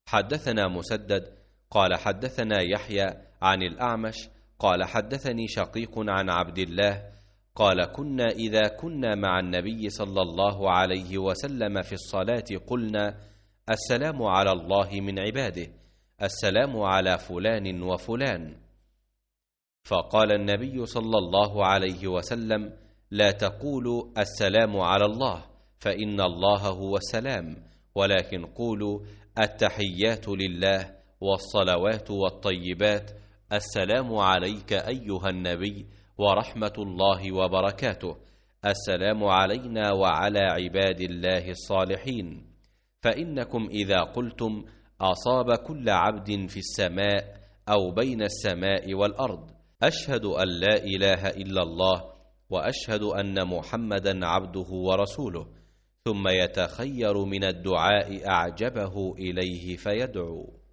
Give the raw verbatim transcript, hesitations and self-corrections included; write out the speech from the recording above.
حدثنا مسدد قال حدثنا يحيى عن الأعمش قال حدثني شقيق عن عبد الله قال كنا إذا كنا مع النبي صلى الله عليه وسلم في الصلاة قلنا السلام على الله من عباده، السلام على فلان وفلان. فقال النبي صلى الله عليه وسلم لا تقولوا السلام على الله فإن الله هو السلام، ولكن قولوا التحيات لله والصلوات والطيبات، السلام عليك أيها النبي ورحمة الله وبركاته، السلام علينا وعلى عباد الله الصالحين. فإنكم إذا قلتم أصاب كل عبد في السماء أو بين السماء والأرض أشهد أن لا إله إلا الله وأشهد أن محمدا عبده ورسوله، ثم يتخير من الدعاء أعجبه إليه فيدعو.